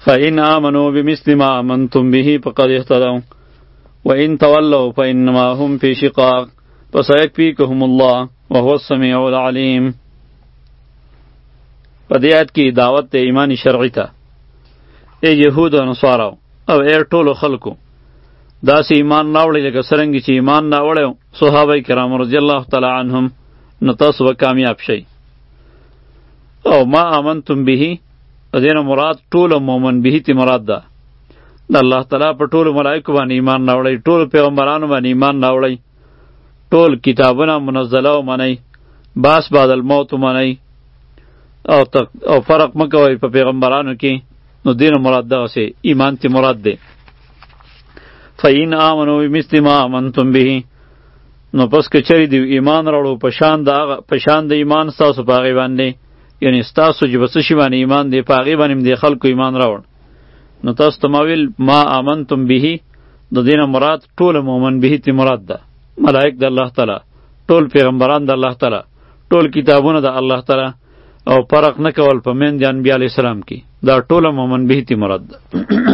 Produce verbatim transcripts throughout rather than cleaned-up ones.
فإن آمنوا بمثل ما آمنتم به فقد اهتدوا وإن تولوا فإنما هم في شقاق فسيكفيكهم الله وهو السميع العليم. په دې آیت کې دعوت د ایمان شرعي ته ای یهود او نصارا او ای ټولو خلکو داسې ایمان راوړئ لکه څرنګه چې ایمان راوړی صحابه کرام رضی الله تعالی عنهم، نو تاسو به کامیاب شئ. او ما آمنتم به د دې نه مراد ټول مؤمن به تی مراد ده د الله تعالی په ټولو ملایکو باندې ایمان راوړئ، ټول پیغمبرانو باندې ایمان راوړئ، ټول کتابونه منزله ومنئ، باس بعد الموت ومنئ، او او فرق مکوئ په پیغمبرانو کې. نو دین مراد دغسې ایمان تی مراد دی. فإن آمنوا بمثل ما آمنتم به، نو پس که چری دیو ایمان راوړو په شان د په شان د ایمان ستاسو په هغې باندې، یعنی ستاسو چې به څه شي باندې ایمان دی په هغې باندې د خلکو ایمان راوړ، نو تاسو ته ما ویل ما آمنتم به د دې نه مراد ټول مؤمن به تی مراد ده، ملائک د الله تعالی، ټول پیغمبران د الله تعالی، ټول کتابونه د الله تعالی، او فرق نه کول په من د انبیا علیه السلام کې، دا ټول مؤمن به تی مراد ده.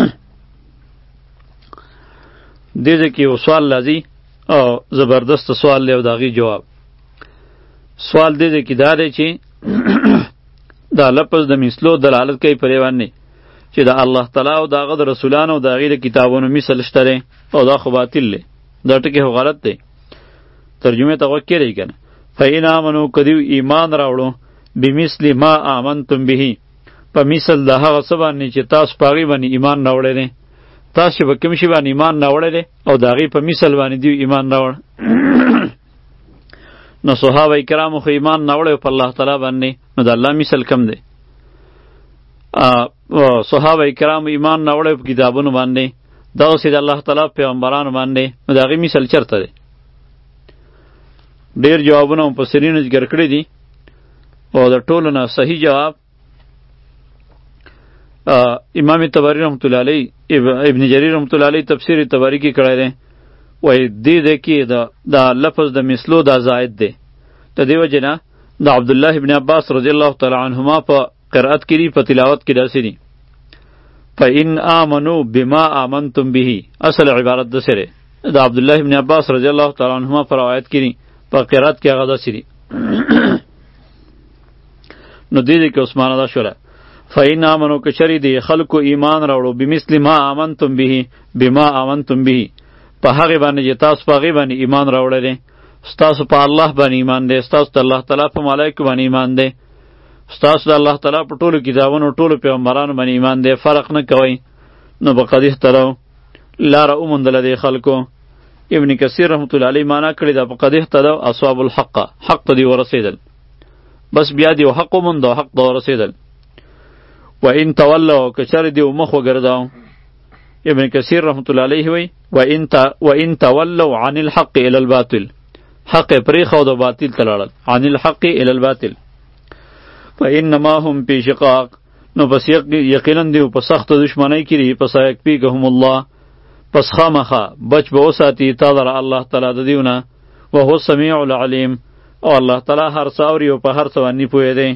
دې ځای کې یو سوال لازي او زبردست سوال دی او د هغې جواب. سوال دې ځای کې دا دی چې دا لفظ د مثلو دلالت کوي په دې باندې چې د الله تعالی او د هغه د رسولانو او د هغې د کتابونو مثل شته دی، او دا خو باطل دی، دا ټکي خو غلط دی. ترجمې ته غوږ کېږدئ که نه. فإن آمنو که دوی ایمان راوړو بمثل ما آمنتم به، په مثل د هغه څه باندې چې تاسو په هغې باندې ایمان راوړی دی، تاسو چې په کوم شي باندې ایمان راوړی دی او د هغې په مثل باندې دوی ایمان راوړ. نو صحابه کرامو خو ایمان راوړی په الله تعالی باندې، نو د الله مثل کم دی. صحابه کرامو ایمان راوړی په کتابونو باندې، دغسې د الله تعالی پیغمبرانو باندې، نو د هغې مثل چېرته دی؟ ډېر جوابونه مفسرینو ذکر کړي دي، او د ټولو نه صحیح جواب امام طبری رحمت الله علیه، ابن جریر رحمت الله علیه تفسیر طبری کې کړی دی. وایي دې دی کې دا لفظ د مثلو دا زائد دی. د دې وجې نه د عبدالله ابن عباس رضی الله تعالی عنهما په قرأت کې دي، په تلاوت کې داسې دي فإن آمنوا بما آمنتم به، اصل عبارت داسې دی د عبدالله ابن عباس رضی الله تعالی عنهما په روایت کې دي، په قرأت کې هغه داسې دي. نو دې دې کې عثمانه دا شوله فإن آمنوا که چری دی خلکو ایمان راوړو بمثل ما آمنتم به، بما آمنتم به، په هغې باندې چې تاسو په هغې باندې ایمان راوړی دی، ستاسو په الله باندې ایمان دی، ستاسو د الله تعالی په ملایکو باندې ایمان دی، ستاسو د الله تعالی په ټولو کتابونو ټولو پیغمبرانو باندې ایمان دی، فرق نه کوئ، نو فقد اهتدوا لاره وموندله دې خلکو. ابن کثیر رحمت الله علیه معنا کړې ده فقد اهتدوا اصحاب الحق، حق ته دې ورسېدل، بس بیا دې حق وموند او حق ته ورسېدل. وإن تولوا که چر دیو مخ وګرځاو، ابن کثیر رحمت الله علیه وی وإن وإن تولوا عن الحق إلى الباطل، حق پرېښود او باطل ته لاړل، عن الحق إلى الباطل، فإنما هم في شقاق، نو پس یقینا دیو په سخت دشمنی کې دي، پس یکفیکهم الله، پس خامخا بچ به وساتي تا لره الله تعالی د دیونه، وهو السمیع العلیم، او الله تعالی هر څه اوري او په هر څه باندې پوهی دی.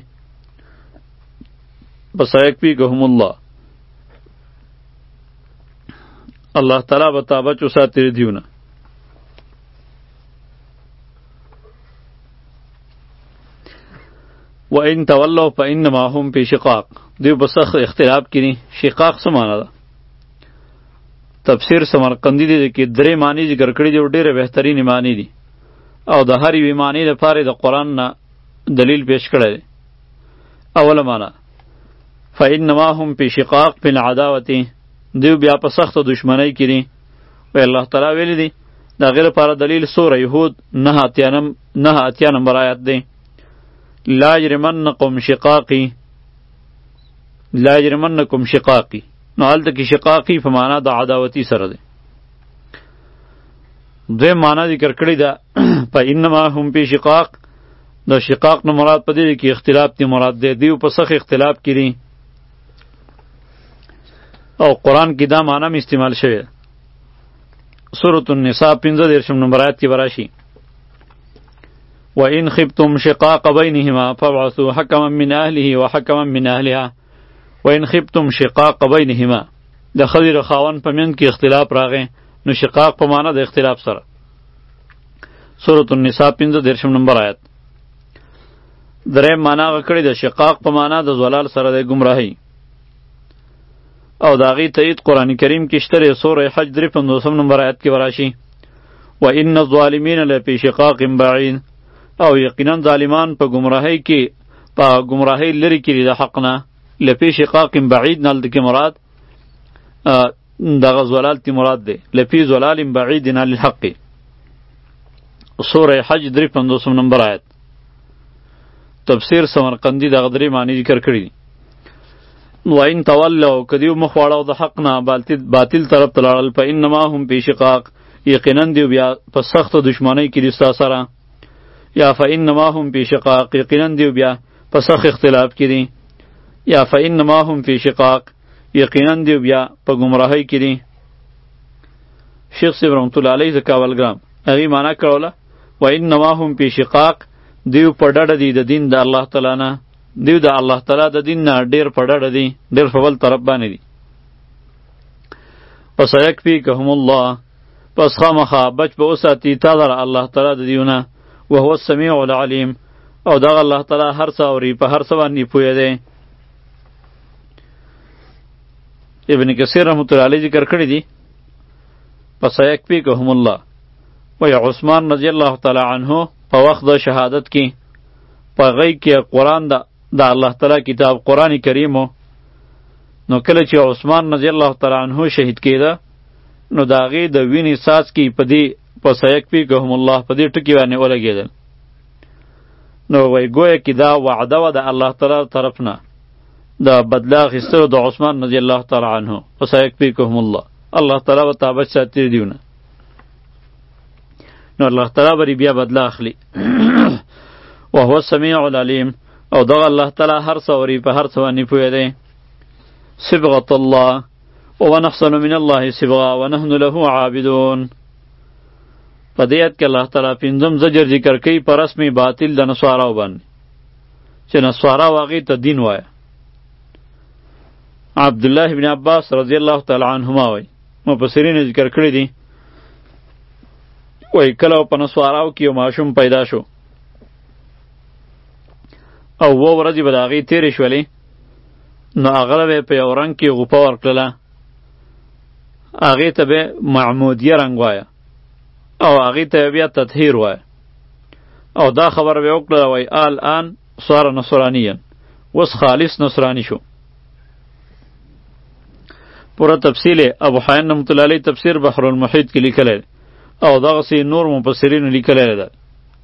پس یکفیکهم الله، الله تعالی به تا بچ وساتي د دیونه. وإن تولوا فإنما هم في شقاق، دیو په سخت اختلاف کې دي. شقاق څه معنا ده؟ تفسیر سمرقندی دی کې درې معنی ذکر کړي دي او ډېرې بهترینې معنی دي، او د هر یوې معنی لپاره د قرآن نه دلیل پیش کړی دی. اوله معنا فإنما هم في شقاق في العداوة، دیو بیا په سخت دشمنی کې دي. وی الله تعالی ویلی دی د هغې لپاره دلیل سوره یهود نهه اتیا نمبر آیات دی. لا یجرمنکم شقاقی، لا یجرمنکم شقاقی، نو هلته کې شقاقی په معنا د عداوتی سره دی. دویم معنا ذکر کړی ده فإنما هم فی شقاق، د شقاق نه مراد په دې کې اختلاف دی مراد دی، دیو په سخت اختلاف کې دي، او قرآن کې دا معنا م استعمال شوی. سورة النساء پنځه دېرشم نمبر آیات کې به راشي وإن خفتم شقاق بینهما فابعثوا حکما من أهله وحکما من أهلها وان خفتم شقاق بینهما د ښځې د خاوند په منځ کې اختلاف راغی نو شقاق په معنا د اختلاف سره. سورة النساء پنځه دېرشم نمبر آیت. دریم معنا هغه کړې د شقاق په معنا د زلال سره د ګمراهۍ او د هغې تایید قرآن کریم کې شته دی. سورة حج درې پنځوسم نمبر آیت کې به راشي وان الظالمین لفی شقاق بعید او یقینا ظالمان په ګمراهۍ کې په ګمراهۍ لرې کې دي د حق نه. لفی شقاق بعید نه هلته کې مراد دغه زلال تی مراد دی. لفی زلال بعید عن الحق. سورة حج درې پنځوسم نمبر آیت. تفسیر سمرقندی دغه درې معنی ذکر کړي دي. وان تولوا کدیو مخ واړو د حق نه باطل طرف ته لاړل فانما هم فی شقاق یقینا دیو بیا په سخت دشمنی کې دي ستا سره. یا فانما هم فی شقاق یقینا دیو بیا په سخت اختلاف کې دي. یا فانما هم فی شقاق یقینا دیو بیا په گمراهی کې دي. شیخ صاحب رحمت الله علیه زکاولګرام هغې معنا کړوله وانما هم فی شقاق دیو په ډډه دي د دین د الله تعالی نه. دیو د الله تعالی د دین نه ډېر په ډډه دي، ډېر په بل طرف باندې دي. پس یکفیکهم الله پس خامخا بچ به وساتي تا لره الله تعالی د دیونه وهو السمیع العلیم او دغه الله تعالی هر څه اوري په هر څه باندې پوهه دی. ابن کثیر رحمت الله علیه ذکر کړی دی پس یکفیکهم الله وی عثمان رضی الله تعالی عنه په وخت د شهادت کې په غیږ کې قرآن د د الله تعالی کتاب قرآن کریم نو کله چې عثمان رضی الله تعالی عنه شهید کېده نو د هغې د وینې څاڅکي په دې په سیکفیکهم الله په دې ټکي باندې ولګېدل. نو وایي ګویا کې دا وعده وه د الله تعالی طرف نه د بدله اخیستلو د عثمان رضی الله تعالی عنه په سیکفیکهم الله الله تعالی به تابت ساتي دیونه نو الله تعالی به بیا بدله اخلي. وهو السمیع العلیم او دغه الله تعالی هر څه اوري په هر څه باندې پوهه دی. صبغة الله ونحسن من الله صبغة ونحن له عابدون. په دې آیت کې الله تعالی پنځم زجر ذکر کوي په رسم باطل د نصاراو باندې چې نصاراو هغې ته دین وایه. عبدالله بن عباس رضی الله تعالی عنهما وایي مفسرین ذکر کړي دي وایي کله په نصاراو کې یو ماشوم پیدا شو او اووه ورځې به د هغې تېرې شولې نو هغه به په یو رنګ کې غوپه ورکړله هغې ته به معمودیه رنګ وایه او هغې ته بیا تطهیر وایه او دا خبره به یې وکړله وایي الان صار نصرانیا اوس خالص نصرانی شو. پوره تفصیل ابو حیان رحمت الله علیه تفسیر بحر المحیط کې لیکلی او دغسې نور مفسرینو لیکلی ده.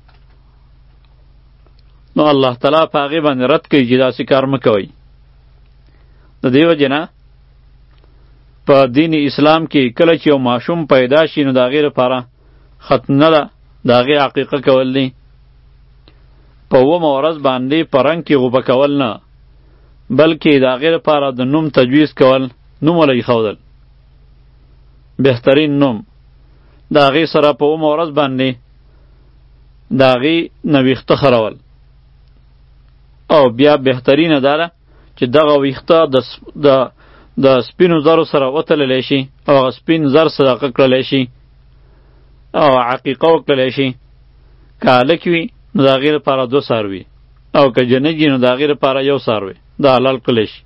نو الله تعالی په هغې باندې رد کوي چې داسې کار مه کوئ. د دې وجې نه په دین اسلام کې کله چې یو ماشوم پیدا شي نو د هغې لپاره ختنه ده د هغې عقیقه کول دی. په اوومه ورځ باندې په رنګ کې غوپه کول نه بلکې د هغې لپاره د نوم تجویز کول، نوم وله ایښودل، بهترین نوم د هغې سره په اوومه ورځ باندې د هغې نه ویښته خرول او بیا بهترینه دا ده چې دغه ویښته د د سپینو زرو سره وتللی شي او هغه سپین زر صدقه کړلی شي او عقیقه وکړلی شي. که هلک وي نو د هغې لپاره دوه څاروي او که جنګ وي نو د هغې لپاره یو څاروی دا حلال کړلی شي.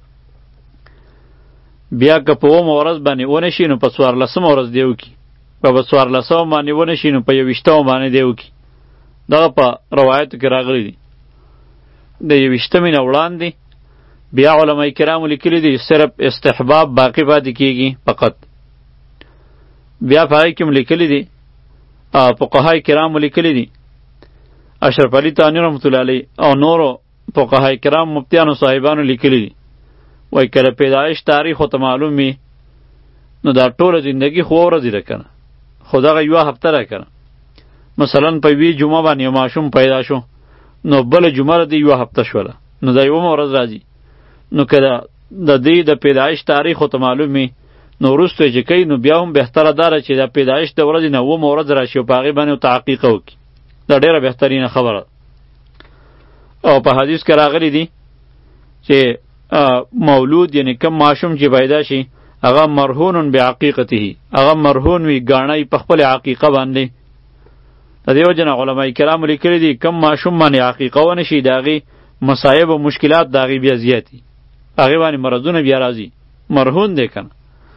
بیا که په اومه ورځ باندې ونه شي نو په څوارلسمه ورځ دی وکړي، که په څوارلسمه باندې ونه شي نو په یوویشتمه باندې دی وکړي. دغه په روایتو کې راغلی دي. د یوویشتمې نه وړاندې بیا علماء کرامو لیکلي دي صرف استحباب باقی پاتې کیږي فقط. بیا په هغې کې هم لیکلي دي فقهای کرامو لیکلي دي اشرف علي تاني رحمت الله علیه او نورو فقهای کرام مفتیانو صاحبانو لیکلي دي وایي که د پیدایش تاریخ ورته معلوم وي نو دا ټوله زندګي خو ورځې ده که نه خو دغه یوه هفته ده که نه. مثلا په یوې جمعه باندې یو ماشوم پیدا شو نو بله جمعه د یوه هفته شوله نو دا یومه ورځ راځي. نو که د دې د پیدایش تاریخ ورته معلوم وي نو وروسته یې چې کوي نو بیا هم بهتره دا ده چې د پیدایش د ورځې نه اوومه ورځ راشي او په هغې باندې ورته عقیقه وکړي. دا ډېره بهترینه خبره. او په حدیث کې راغلی دي چې مولود یعنی کم ماشوم چې پیدا شي هغه مرهون بعقیقته، هغه مرهون وي ګاڼی په خپل عقیقه باندې. د دې وجه نه علما کرام لیکلي دي کم ماشوم باندې عقیقه ونه شي د هغې مصایب او مشکلات د هغې بیا زیات دي، هغې باندې مرضونه بیا راځي، مرهون دی که نه.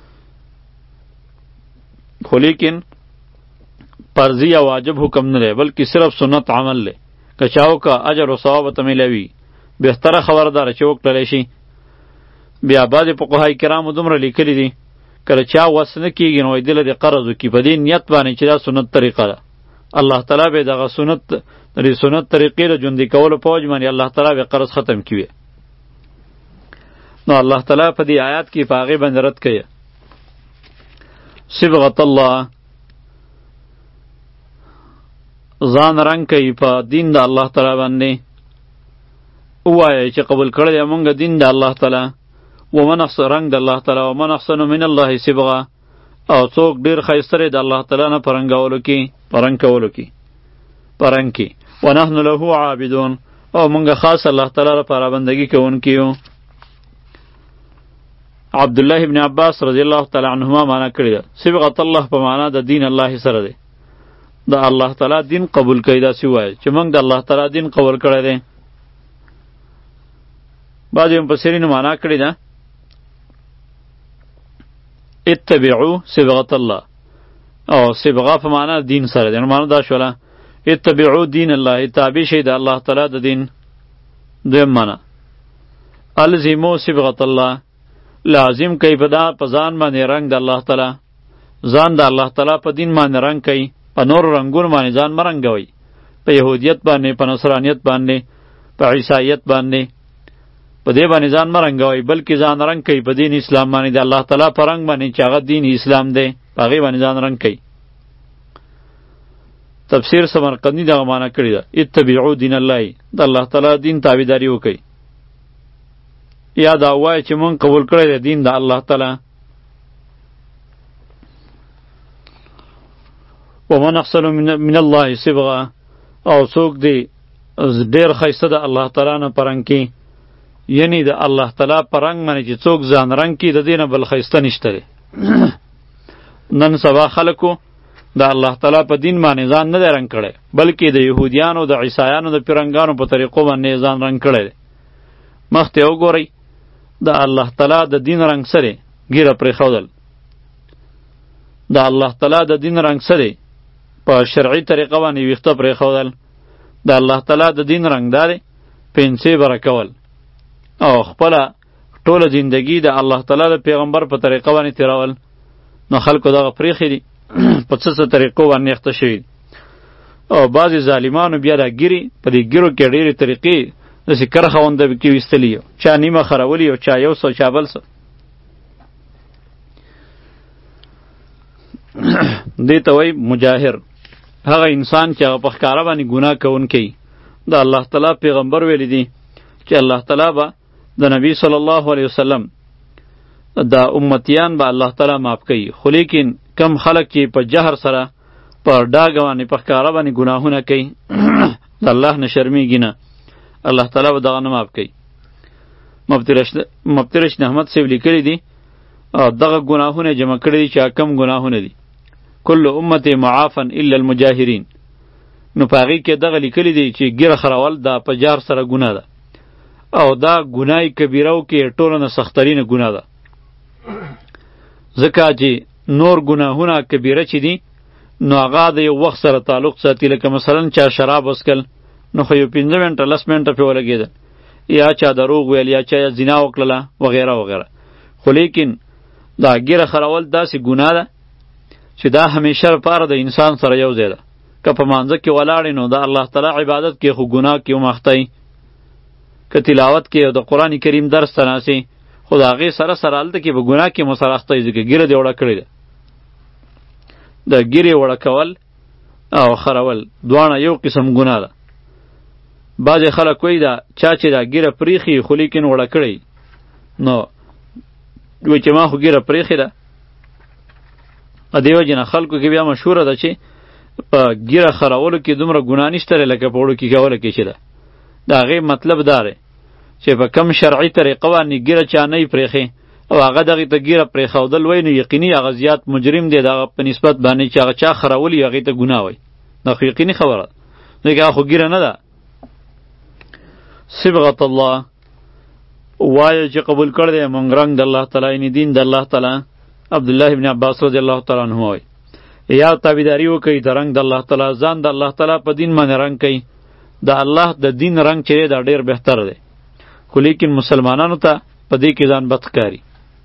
خو لیکن فرضی یا واجب حکم نه دی بلکې صرف سنت عمل دی، که چا وکړه اجر و ثواب ورته میلاوي. بهتره خبره داره چې وکړلی شي. بیا بعضې فقهای کرامو دومره لیکلي دي کله چا وس نه کېږي نو دله د قرض وکړي په دې نیت باندې چې دا سنت طریقه ده، الله تعالی به دغه سنت د سنت طریقې د ژوندي کولو په وجه باندې الله تعالی به قرض ختم کړي. نو الله تعالی په دې آیات کې په هغې باندې رد کوي صبغة الله، ځان رنګ کوي په دین د الله تعالی باندې. ووایه چې قبول کړی دی مونږ دین د الله تعالی، ومن احسن رنګ د الله تعالی، ومن احسن من الله صبغه، او څوک ډېر ښایسته دی د الله تعالی نه په رنګولو کې، په رنګ کولو کې، په رنګ کې. ونحن له عابدون، او مونږ خاص الله تعالی لپاره بندګي کوونکي یو. عبدالله ابن عباس رضی الله تعالی عنهما معنا کړی ده صبغة الله په معنا د دین الله سره دی، د الله تعالی دین قبول کړي. داسې ووایه چې موږ د الله تعالی دین قبول کړی دی. بعضې مفسرینو معنا کړې ده اتبعوا صبغة الله، او صبغه په معنا دین سره دی. نو معنا دا شوله اتبعوا دین الله، تابع شئ د الله تعالی د دین. دویم معنا الزموا صبغة الله، لازم کوي په دا په ځان باندې رنګ د الله تعالی، ځان د الله تعالی په دین باندې رنګ کوي، په نورو رنګونو باندې ځان مه رنګوئ، په یهودیت باندې، په نصرانیت باندې، په عیسایت باندې، په دې باندې ځان مه رنګوئ، بلکې ځان رنګ کوي په دین اسلام باندې، د الله تعالی په رنګ باندې چې هغه دین اسلام دی، په هغې باندې ځان رنګ کوي. تفسیر سمرقندي دغه معنا کړې ده اتبعوا دین الله، د الله تعالی دین تابعداري وکړئ. یا دا وایه چې مونږ قبول کړی دی دین د الله تعالی. ومن احسن من الله صبغه، او څوک دی ډېر ښایسته د الله تعالی نه په رنګ کې، یعنی د الله تعالی په رنګ باندې چې څوک ځان رنګ کړي د دې نه بل ښایسته نشته دی. نن سبا خلکو د الله تعالی په دین باندې ځان نه دی رنګ کړی، بلکې د یهودیانو د عیسایانو د پیرنګانو په طریقو باندې ځان رنګ کړی دی. مخته وګورئ د الله تعالی د دین رنګ سره ګیره پرېښودل، د الله تعالی د دین رنګ سره په شرعي طریقه باندې ویښته پرېښودل، د الله تعالی د دین رنګ دا دی پنسې بره کول، او خپله ټوله زندگی د الله تعالی د پیغمبر په طریقه باندې تیرول. نو خلکو دغه پرېښي دي په څه څه طریقو باندې اخته شوي دي. او بعضې ظالمانو بیا دا ګیرې په دې ګیرو کې ډېرې طریقې داسې کرښه غونده کې ویستلي یو، چا نیمه خرولی یو، چا یو څه، چا بل څه. دې ته وایي مجاهر، هغه انسان چې هغه په ښکاره باندې ګناه کوونکی. د الله تعالی پیغمبر ویلی دي چې الله تعالی به د نبی صلی الله علیه وسلم د امتیان به الله تعالی معاف کوي، خو لیکن کم خلک چې په جهر سره په ډاګه باندې په ښکاره باندې ګناهونه کوي د الله نه شرمېږي نه، الله تعالی به دغه نه معاف کوي. مفتي رشید احمد صاحب لیکلي دي او دغه ګناهونه جمع کړي دي چې کم ګناهونه دي. کل امت معافا الا المجاهرین. نو په هغې کې دغه لیکلي دي چې ګیره خرول دا په جار سره ګناه ده، او دا ګناه کبیره و کې ټوله نه سخترینه ګناه ده. ځکه چې نور ګناهونه کبیره چې دي نو هغه د یو وخت سره تعلق ساتي، لکه مثلا چا شراب وڅکل نو خو یو پنځه منټه لس منټه پې ولګېدل، یا چا دروغ ویل، یا چا زنا وکړله وغیره وغیره. خو لیکن دا ګیره خرول داسې ګناه ده چې دا همیشه لپاره د انسان سره یو ځای ده. که په مانځه کې ولاړې نو د الله تعالی عبادت کې خو ګناه کې ومختی، که تلاوت کې او د قرآن کریم درس ته ناستې خو د هغې سره سره هلته کې په ګناه کې مو سره اختی، ځکه ګیره دې وړه کړې ده. د ګیرې وړه کول او خرول دواړه یو قسم ګناه ده. بعضې خلک وایي دا چا چې دا ګیره پریښي خو لیکن وړه کړی نو وایي چې ما خو ګیره پریښې ده. په دې وجې نه خلکو کې بیا مشهوره ده چې په ګیره خرولو کې دومره ګناه نشته لکه په وړو کې کولو کې چې ده. د هغې مطلب دا دی چې په کم شرعي طریقه باندې ګیره چا نه یې پرېښې او هغه دغې ته ګیره پرېښودل وایي نو یقیني هغه زیات مجرم دی د هغه په نسبت باندې چې هغه چا خرولي هغې ته ګناه وایي. دا خو یقیني خبره ده ځکه هغه خو ګیره نه ده. صبغة الله وایه چې قبول کړی دی مونږ رنګ د الله تعالی یعنې دین د الله تعالی. عبدالله ابن عباس رضی الله تعالی عنه وایي یا تابعداري وکړئ د رنګ د الله تعالی، ځان د الله تعالی په دین باندې رنګ کوي. د الله د دین رنګ چې دی دا ډېر بهتر دی، خو لیکن مسلمانانو ته په دې کې ځان بد ښکاري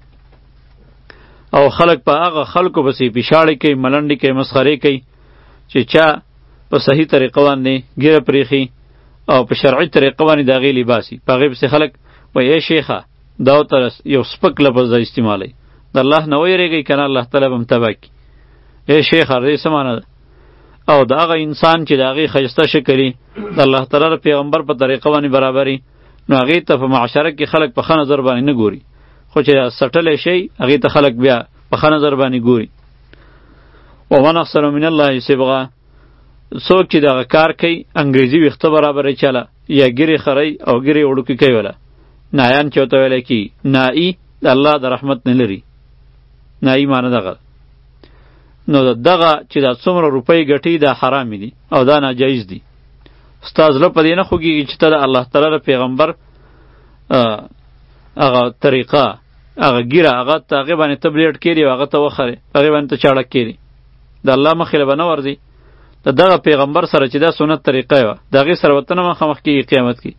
او خلک په هغه خلکو پسې پیشاړې کوي، ملنډې کوي، مسخرې کوي چې چا په صحیح طریقه باندې ګیره پرېښي او په شرعي طریقه باندې د هغې لباسي. په هغې پسې خلک وایي ای شیخه دا ورته یو سپک لفظ دا استعمالوي، د الله نه ویرېږئ که نه الله تعالی به م تباه کړي. ای شیخه دې څه معنی ده؟ او د هغه انسان چې د هغې ښایسته شکلي د الله تعالی د پیغمبر په طریقه باندې برابري نو هغې ته په معاشره کې خلک په ښه نظر باندې نه ګوري، خو چې سټلی شی هغې ته خلک بیا په ښه نظر باندې ګوري. ومن احسن من الله صبغه، څوک چې دغه کار کوي انګریزي ویښته برابروي چاله یا ګیرې خرئ او ګیرې وړوکې کوي وله، نایان چې ورته ویلی کي نایي د الله د رحمت نه لري. نایي معنی دغه نو دغه چې دا څومره روپۍ ګټي دا حرامې دي او دا ناجایز دي. ستا زړه په دې نه خوږېږي چې ته د الله تعالی د پیغمبر هغه طریقه هغه ګیره هغه ته هغې باندې ته بلیډ کېري او هغه ته وخرې هغې باندې ته چاړک کېري، د الله مخې له به نه ورځي. د دغه پیغمبر سره چې دا سنت طریقه وه د هغې سره به ته نه مخامخ کېږي قیامت کې.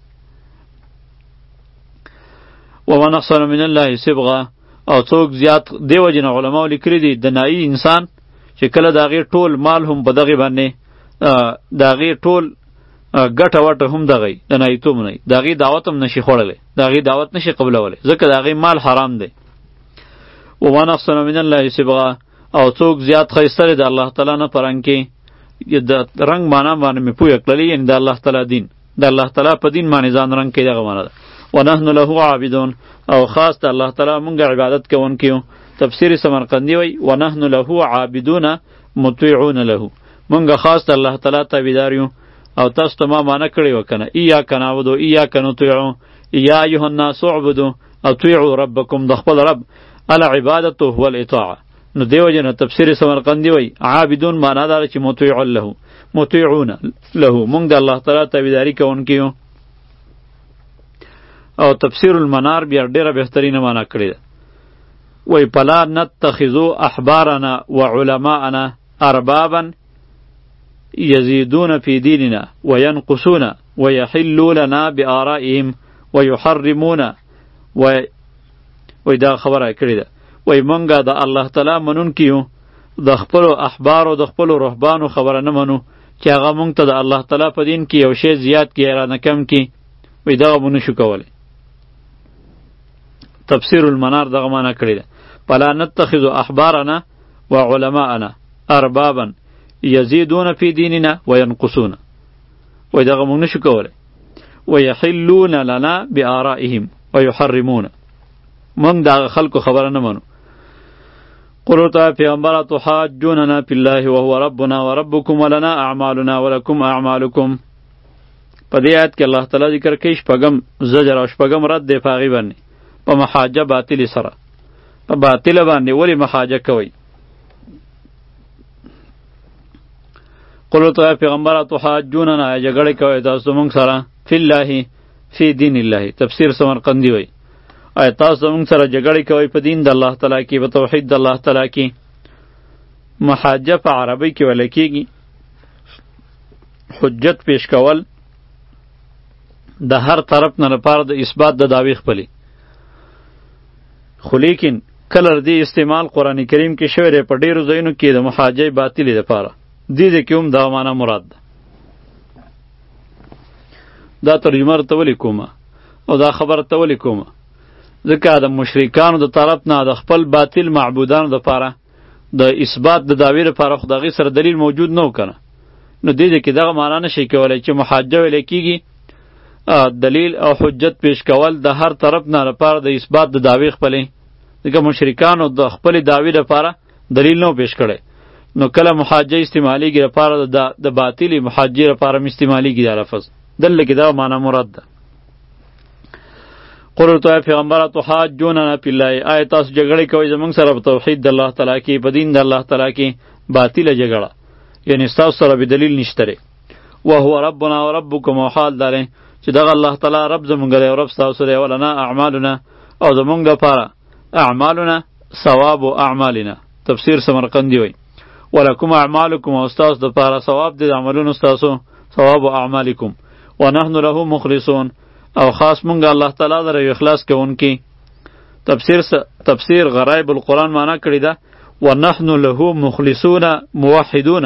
ومن احسن من الله صبغه، او څوک زیات دې وجې نه علماو لیکلي دي د نایي انسان چې کله د هغې ټول مال هم په دغې باندې د هغې ټول ګټه وټه هم دغی د نایتوب نه د هغې دعوت هم نشي خوړلی، د هغې دعوت نشي قبلولی ځکه د هغې مال حرام دی. ومن احسن من الله صبغه، او څوک زیات ښایسته دی د الله تعالی نه په رنګ کې. د رنګ معنا باندې مې پویه کړلې یعنې د الله تعالی دین، د الله تعالی په دین باندې ځان رنګ کوي دغه معنا ده. ونحن له عابدون، او خاص د الله تعالی مونږ عبادت کوونکي یو. تفسیر سمرقندی وی ونحن له عابدون مطیعون له، مونږ خاص د الله تعالی تابعدار یو. او تاسو ته ما معنی کړې وه که نه ایاک نعبدو ایاک نطیعو یا ایها الناس اعبدو اطیعو ربکم، د خپل رب العبادة هو الاطاعه. نو دیو جن تفسیر سمرقندی وی عابدون معنا دار چې مطیع له مطیعون له، مونږ د الله تعالی تابعداري کوونکي یو. او تفسیر المنار بیا ډیره بهترینه معنا کړې ده وی فلا نتخذو احبارنا وعلماءنا اربابا یزیدون فی دیننا وینقصون ویحلوا لنا بآرائهم ویحرمون وی دا خبره کړې ده وی مونږه د الله تعالی منونکي یو، د خپلو احبارو د خپلو رهبانو خبره نه منو چې هغه مونږ ته د الله تعالی په دین کې یو شی زیات کړي یا رانه کم کړي، وی دغه مو نشو کولی. تفسیر المنار دغه معنا کړې ده فلا نتخذ احبارنا وعلماءنا اربابا یزیدون فی دیننا وینقصون، وی دغه مونږ نشو کولی. ویحلون لنا بآرائهم ویحرمون، مونږ دغه خلکو خبره نه منو. قل ورته پیغمبره تحاجوننا فی الله وهو ربنا وربکم ولنا اعمالنا ولکم اعمالکم. په دې آیت کې الله تعالی ذکر کوي شپږم زجر او شپږم رد دی په هغې باندې په محاجه باطلې سره. په باطله باندې ولې محاجه کوئ؟ قل ورته پیغمبره تحاجوننا جګړې کوئ تاسو مونږ سره فی الله فی دین الله. تفسیر سمرقندی وایي آیا تاسو مونږ سره جګړې کوئ په دین د الله تعالی کې، په توحید د الله تعالی کې. محاجه په عربی کې ویل کېږي حجت پیش کول د هر طرف نه لپاره د اثبات د دعوی خپلې، خو لیکن کله دې استعمال قرآن کریم کې شوی دی په ډېرو ځایونو کې د محاجه باطلې دپاره، دې دې کې هم دا معنا مراد ده. دا ترجمه ورته ولې کومه او دا خبره ته ولې کومه؟ ځکه د مشرکانو د طرف نه د خپل باطل معبودانو دپاره د اثبات د دعوی لپاره خو د هغې سره دلیل موجود نه و که نه، نو دې دې کې دغه معنا نشي کولی چې محاجه ویلی کېږي دلیل او حجت پیش کول د هر طرف نه لپاره د اثبات د دعوی خپلې، ځکه مشرکانو د خپلې دعوی لپاره دلیل نه پیش کړی. نو کله محاجه استعمالیږي لپاره د باطلې محاجې لپاره م استعمالیږي دا لفظ، دلته کې دا معنا مراد ده. قل تو پیغمبر تحاجوننا فی الله، آیا تاسو جګړه کوئ زمونږ سره په توحید د الله تعالی کې، په دین د الله تعالی کې باطله جګړه، یعنی تاسو سره به دلیل نشته. وهو ربنا وربکم، او حال داره چې دغه الله تعالی رب زمونږ دی او رب تاسو دی. ولنا اعمالنا، او زمونږ لپاره اعمالنا ثواب اعمالنا، تفسیر سمرقندی وای. ولکم اعمالکم، او تاسو د لپاره ثواب دی عملونو تاسو، ثواب اعمالکم. ونحن له مخلصون، او خاص مونږ الله تعالی در اخلاص کوونکی. تفسیر تفسیر غرایب القرآن معنا کړی ده ونحن له مخلصون موحدون،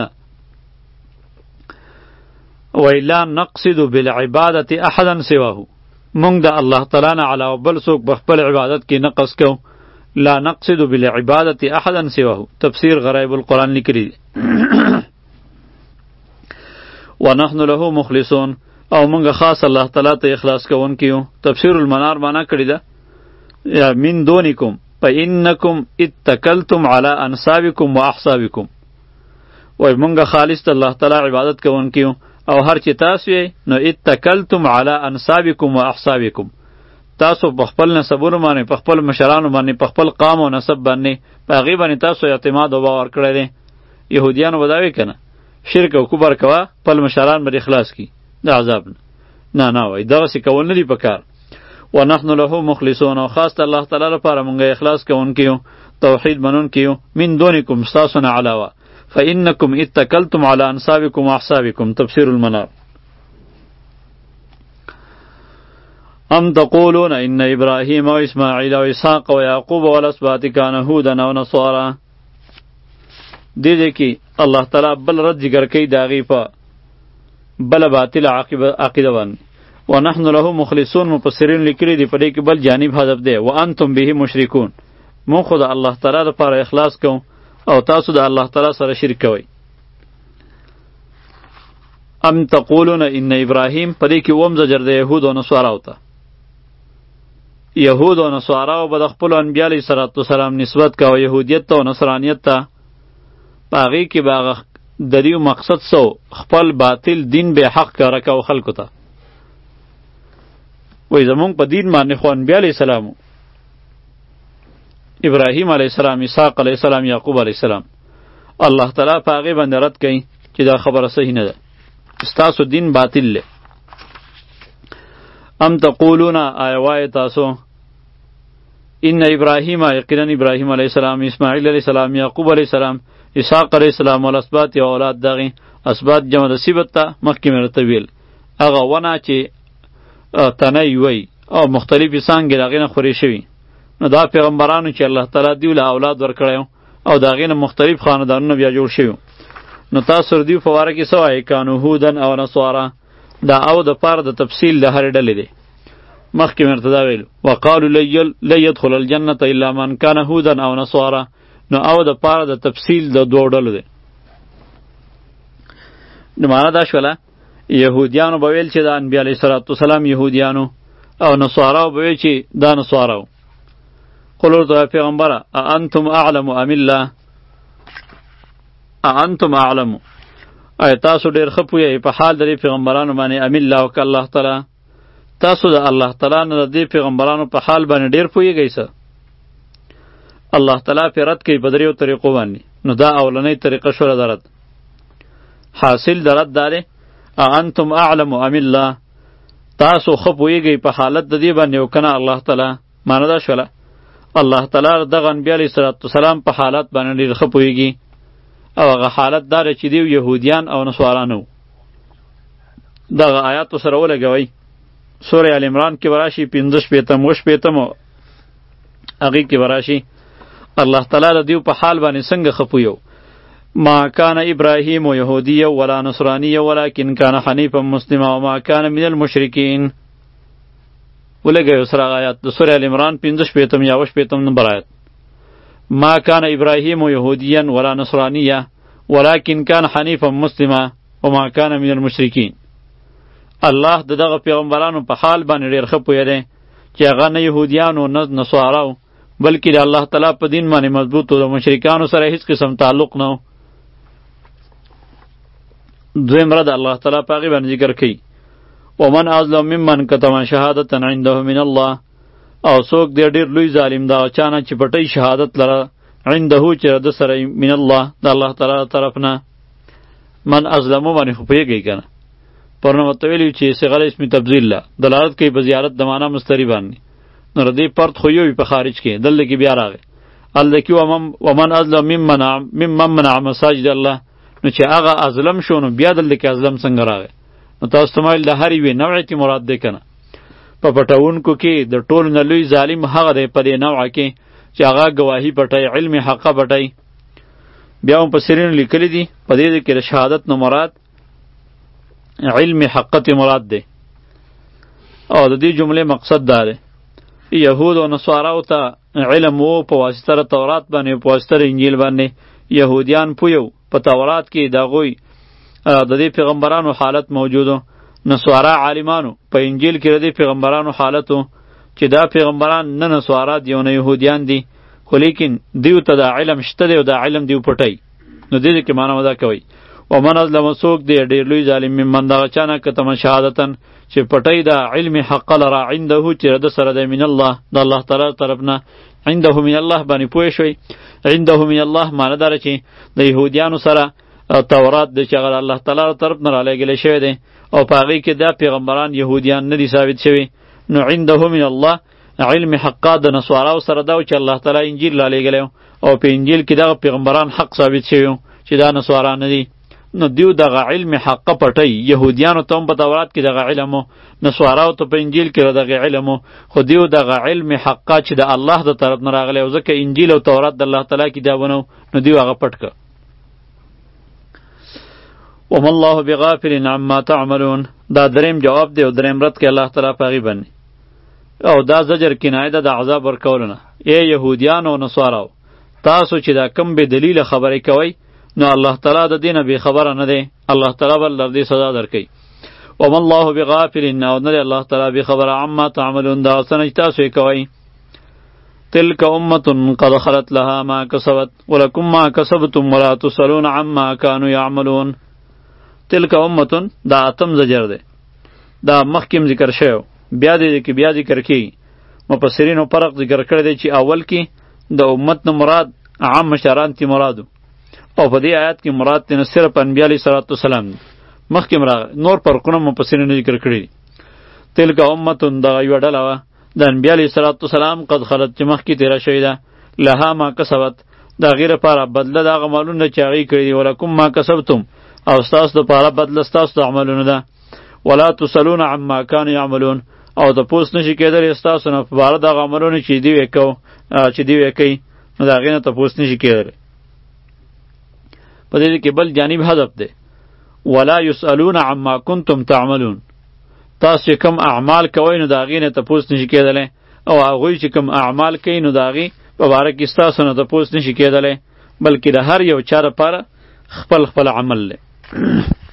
ویلا نقصد بالعبادة احدا سواه، مونږ د الله تعالی نه علاوه بل څوک په خپل عبادت کې نه قصد کوو. لا نقصد بالعبادة احدا سواه، تفسیر غرایب القرآن لیکلی ونحن له مخلصون، او مونږ خاص الله تعالی ته اخلاص کوونکي یو. تفسیر المنار معنا کړی ده یا من دونکم فانکم اتکلتم علی انصابکم واحسابکم، وای مونږ خالص الله تعالی عبادت کوونکي یو، او هر چې تاسو یې نو اتکلتم علی انصابکم واحسابکم، تاسو په خپل نسبونو باندې، په خپل مشرانو باندې، په خپل قام او نسب باندې، په هغې باندې تاسو اعتماد او باور کړی دی. یهودیانو به دا وایي که نه شرک او کفر کوه خپل مشران به اخلاص کي د عذاب نه. نه نه وایي دغسې کول نه دي په کار. ونحن له مخلصون، او خاص د الله تعالی لپاره مونږ اخلاص کوونکي یو، توحید منونکي یو. من دونکم ستاسو نه علاوه، فانکم اتکلتم علی انصابکم واحسابکم، تفسیر المنار. ام تقولون ان ابراهیم و اسماعیل و اسحاق و یعقوب و الاسباط کان هودا و نصارا، دې دې کې الله تعالی بل رد ذکر کوي د هغې په بله باطله عقیده باندې. ونحن له مخلصون، مفسرین لیکلي دي په دې کې بل جانب حذف دی. وانتم به مشرکون، مونږ خو د الله تعالی لپاره اخلاص کوو او تاسو د الله تعالی سره شرک کوئ. ام تقولون ان ابراهیم، په دې کې اووم زجر د یهود او نصاراو ته. یهود او نصاراو به د خپلو انبیا علیه صلات وسلام نسبت کوه یهودیت ته او نصرانیت ته، په هغې کې به هغه د دې مقصد سو خپل باطل دین به حق کاره کوه خلکو ته. وایي زمونږ په دین باندې خو انبیا علیه السلام، ابراهیم علیه السلام، اسحاق علیه السلام، یعقوب علیه السلام، الله تعالی په هغې باندې رد کوي چې دا خبره صحیح نه ده، ستاسو دین باطل دی. ام تقولون، آیا وایي تاسو ان ابراهیم، یقینا ابراهیم علیه السلام، اسماعیل علیه السلام، یعقوب علیه السلام، اسحاق علیه السلام، والاسباط یا اولاد دغې، اسباط جمع د سبط ته، مخکې مې درته ویل هغه ونه چې تنی وی او مختلفې څانګې د هغې نه خورې شوي، نو دا پیغمبرانو چې الله تعالی دوی له اولاد ورکړی او د هغې نه مختلف خاندانونه بیا جوړ شوي، نو تاسو دوی په باره کې څه وایئ؟ کانو هودن او نصوارا، دا او د پاره د تفصیل د هرې ډلې دی. مخکې مې درته دا ویلو وقالو لن يدخل الجنة الا من کان هودا او نصوارا، نو او د پاره د تفصیل د دوه ډلو دی. نو معنا دا شوله یهودیانو به ویل چې د انبیا علیه صلات وسلام یهودیانو، او نصاراو به ویل چې دا نصاراو. قل ورته پیغمبره اانتم اعلم ام الله، اانتم اعلم، آیا تاسو ډېر ښه پوهیږئ په حال د دې پیغمبرانو باندې، ام الله، او که الله تعالی، تاسو د الله تعالی نه د دې پیغمبرانو په حال باندې ډېر پوهیږئ څه؟ الله تعالی پې رد کوي په دریو طریقو باندې. نو دا اولنۍ طریقه شوله د رد. حاصل د رد دا دی اانتم اعلم ام الله، تاسو ښه پوهیږئ په حالت د دې باندې او که نه الله تعالی. معنا دا شوله الله تعالی دغه انبیا علیه صلات وسلام په حالت باندې ډېر ښه پوهیږي، او هغه حالت دا دی چې دوی یهودیان او نصاران وو. دغه آیاتو سره ولګوئ، سوره ال عمران کې به راشي پنځه شپېتم اووه شپېتم هغې کې به راشي الله تعالی د دوی په حال باندې څنګه ښه پوهیو. ما کان ابراهیم یهودیا ولا نصرانیا ولکن کان حنیفا مسلما وما کان من المشرکین. ولګوئ سره هغه آیات د سوره ال عمران پنځه شپېتم یا اووه شپېتم نمبر آیات. ما کان ابراهیم یهودیا ولا نصرانیا ولکن کان حنیفا مسلما وما کان من المشرکین. الله د دغه پیغمبرانو په حال باندې ډېر ښه پوهه دی چې هغه نه یهودیانو نه نصاراو، بلکې د الله تعالی په دین باندې مضبوط و، د مشرکانو سره هیڅ قسم تعلق نه و. دویم رد الله تعالی په هغې باندې ذکر کوي ومن اظلم ممن کتم شهادة عنده من الله، او څوک دی ډیر لوی ظالم دا چانه چې پټی شهادت لره عنده چې د سره من الله د الله تعالی طرف نه. من ازلمو باندې خو پیږي کنه پرنه متویلی چې صيغه اسم تبذیل لا دلالت کوي په زیارت د معنا مستری باندې. نو ردی پرد خو یو په خارج کې دلته کې بیا راغی الکی ومن ومن ازلم ممن ممن منع مساجد الله. نو چې هغه ازلم شو نو بیا دلته کې ازلم څنګه راغی؟ نو تاسو تمایل د هر یوې نوع ته مراد دی کنه. په پټونکو کې د ټولو نه لوی ظالم هغه دی په دې نوع کې چې هغه گواهی پټی علم حقه پټی. بیا هم په سرین لیکلی دي په دې کې د شهادت نو مراد علم حقه مراد دی. او د دې جملې مقصد دا دی یهود او نصاراو ته علم وو په واسطه تورات باندې په واسطه انجیل باندې. یهودیان پویو په تورات کې د غوی د دې پیغمبرانو حالت موجودو، نصارا عالمانو په انجیل کې د دې پیغمبرانو حالتو چې دا پیغمبران نه نصارا دی او نه یهودیان دي، خو لیکن دیو ته دا علم شته دی او دا علم دیو پټی. نو دې کې معنا ودا کوي ومن ازلم څوک دی ډیر لوی ظالم ممن دغه چانه کتم شهادتن چې پټی دا علم حق لرا عنده چې د سره د من الله د الله تعالی طرفنا. عنده من الله باندې پوه شوي عنده من الله معنی داره چې د یهودیانو سره تورات د چې هغه الله تعالی طرف نه رالیږلی شوی دی او په هغې کې دا پیغمبران یهودیان نه دي ثابت شوي. نو عنده من الله علم حقا د نصاراو سره دا و چې الله تعالی انجیل رالیږلی او په انجیل کې دغه پیغمبران حق ثابت شوي چې دا نصارا نه دي. نو دیو دغه علم حقه پټی یهودیانو ته هم په تورات کې دغه علم و، نصاراو ته په انجیل کې دغه علم و، خو دیو دغه علم حقه چې د الله د طرف نه راغلی او ځکه انجیل او تورات د الله تعالی کتابونه نو دیو هغه پټ که. وما الله بغافل عما تعملون دا دریم جواب دی او دریم رد کې الله تعالی په هغې باندې او دا زجر کنایه ده د عذاب ورکولو نه. ای یهودیانو او نصاراو تاسو چې دا کم بې دلیله خبرې کوئ نو الله تعالی د دینه بې خبره نه دی، الله تعالی بل لردی سزا درکوي. وما الله بغافل او نه دی الله تعالی بې خبره عما تعملون دا څه نه چې تاسو یې کوئ. تلک امة قد خلت لها ما کسبت ولکم ما کسبتم ولا تسألون عما كانوا يعملون. تلک امة دا اتم زجر دی، دا مخکیم ذکر شوی بیا دی کې بیا ذکر کیږي. مفسرینو فرق ذکر کړی دی چې اول کې د امت نه مراد عام مشران تی مرادو او په دې آیات کې مراد تی نه صرف انبیاء علیه صلوات والسلام مخکې راغلی، نور فرقونه مفسرینو ذکر کړي دي. تلک امة دغه یوه ډله وه د انبیاء علیه صلوات والسلام قد خلت چې مخکې تېره شوې ده لها ما کسبت د هغې لپاره بدله د هغه عملونه چې هغې کړي دي ولکم ما کسبتم او ستاسو دپاره بدله ستاسو د عملونو ده ولا تسألون عما كانوا يعملون او تپوس نشي کېدلی ستاسو نه په باره د هغه عملونو چې دوی یې کو چې دوی یې کوي نو د هغې نه تپوس نشي کېدلی. په دې کې بل جانب حذف دی ولا يسألون عما كنتم تعملون. تاسو چې کوم اعمال کوئ نو د هغې نه تپوس نشي کېدلی او هغوی چې کوم اعمال کوي نو د هغې په باره کې ستاسو نه تپوس نشي کېدلی بلکې د هر یو چا لپاره خپل خپل عمل دی.